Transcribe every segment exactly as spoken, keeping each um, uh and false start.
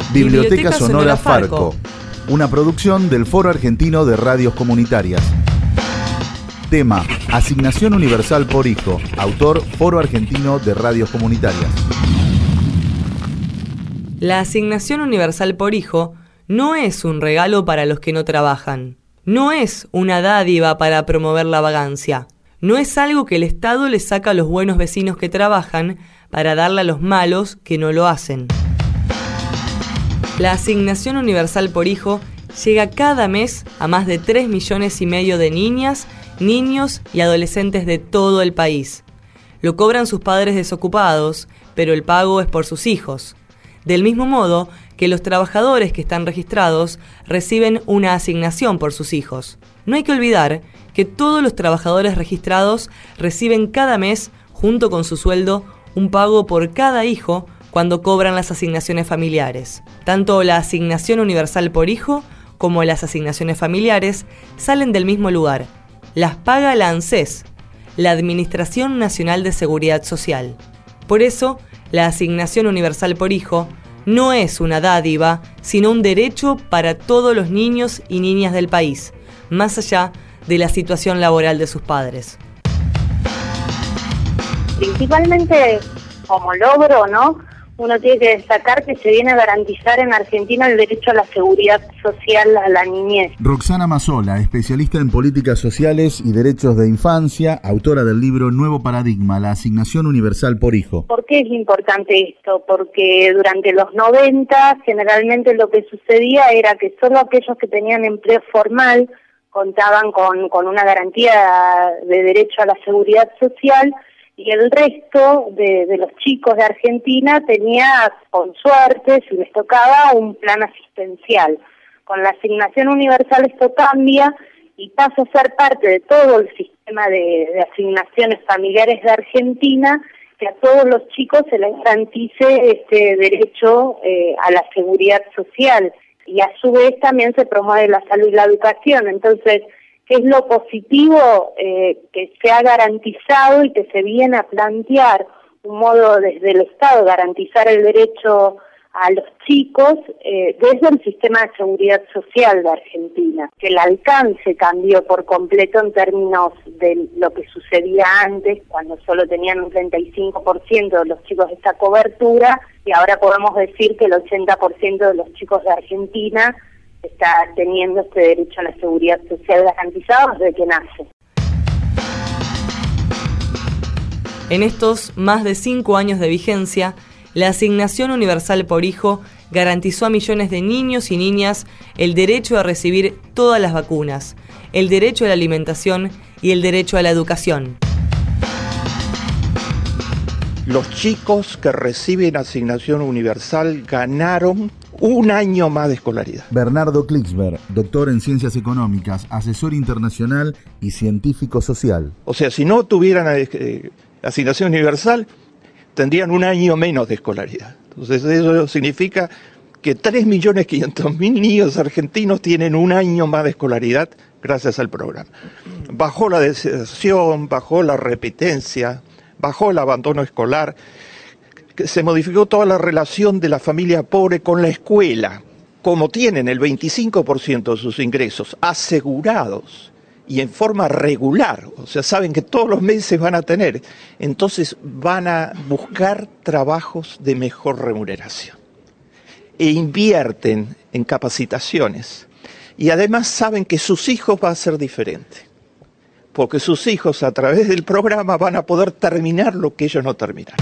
Biblioteca Sonora Farco, una producción del Foro Argentino de Radios Comunitarias. Tema: Asignación Universal por Hijo. Autor: Foro Argentino de Radios Comunitarias. La asignación universal por hijo no es un regalo para los que no trabajan. No es una dádiva para promover la vagancia. No es algo que el Estado le saca a los buenos vecinos que trabajan para darle a los malos que no lo hacen. La asignación universal por hijo llega cada mes a más de tres millones y medio de niñas, niños y adolescentes de todo el país. Lo cobran sus padres desocupados, pero el pago es por sus hijos. Del mismo modo que los trabajadores que están registrados reciben una asignación por sus hijos. No hay que olvidar que todos los trabajadores registrados reciben cada mes, junto con su sueldo, un pago por cada hijo cuando cobran las asignaciones familiares. Tanto la asignación universal por hijo como las asignaciones familiares salen del mismo lugar. Las paga la ANSES, la Administración Nacional de Seguridad Social. Por eso, la asignación universal por hijo no es una dádiva, sino un derecho para todos los niños y niñas del país, más allá de la situación laboral de sus padres. Principalmente como logro, ¿no? Uno tiene que destacar que se viene a garantizar en Argentina el derecho a la seguridad social a la niñez. Roxana Mazzola, especialista en políticas sociales y derechos de infancia, autora del libro Nuevo Paradigma, la asignación universal por hijo. ¿Por qué es importante esto? Porque durante los noventa generalmente lo que sucedía era que solo aquellos que tenían empleo formal contaban con, con una garantía de derecho a la seguridad social, y el resto de, de los chicos de Argentina tenía, con suerte, si les tocaba, un plan asistencial. Con la asignación universal esto cambia y pasa a ser parte de todo el sistema de, de asignaciones familiares de Argentina, que a todos los chicos se les garantice este derecho eh, a la seguridad social. Y a su vez también se promueve la salud y la educación. Entonces, ¿qué es lo positivo? Eh, que se ha garantizado y que se viene a plantear un modo desde el Estado garantizar el derecho a los chicos eh, desde el sistema de seguridad social de Argentina, que el alcance cambió por completo en términos de lo que sucedía antes, cuando solo tenían un treinta y cinco por ciento de los chicos esta cobertura, y ahora podemos decir que el ochenta por ciento de los chicos de Argentina está teniendo este derecho a la seguridad social garantizado desde que nace. En estos más de cinco años de vigencia, la asignación universal por hijo garantizó a millones de niños y niñas el derecho a recibir todas las vacunas, el derecho a la alimentación y el derecho a la educación. Los chicos que reciben asignación universal ganaron un año más de escolaridad. Bernardo Klicksberg, doctor en Ciencias Económicas, asesor internacional y científico social. O sea, si no tuvieran eh, asignación universal, tendrían un año menos de escolaridad. Entonces eso significa que tres millones quinientos mil niños argentinos tienen un año más de escolaridad gracias al programa. Bajó la deserción, bajó la repitencia, bajó el abandono escolar, se modificó toda la relación de la familia pobre con la escuela. Como tienen el veinticinco por ciento de sus ingresos asegurados y en forma regular, o sea, saben que todos los meses van a tener, entonces van a buscar trabajos de mejor remuneración e invierten en capacitaciones, y además saben que sus hijos van a ser diferentes, porque sus hijos a través del programa van a poder terminar lo que ellos no terminaron.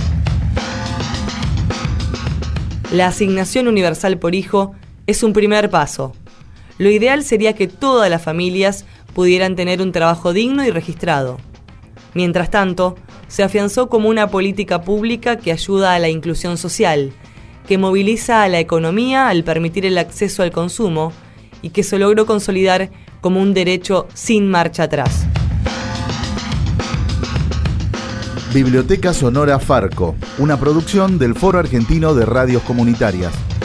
La asignación universal por hijo es un primer paso. Lo ideal sería que todas las familias pudieran tener un trabajo digno y registrado. Mientras tanto, se afianzó como una política pública que ayuda a la inclusión social, que moviliza a la economía al permitir el acceso al consumo y que se logró consolidar como un derecho sin marcha atrás. Biblioteca Sonora Farco, una producción del Foro Argentino de Radios Comunitarias.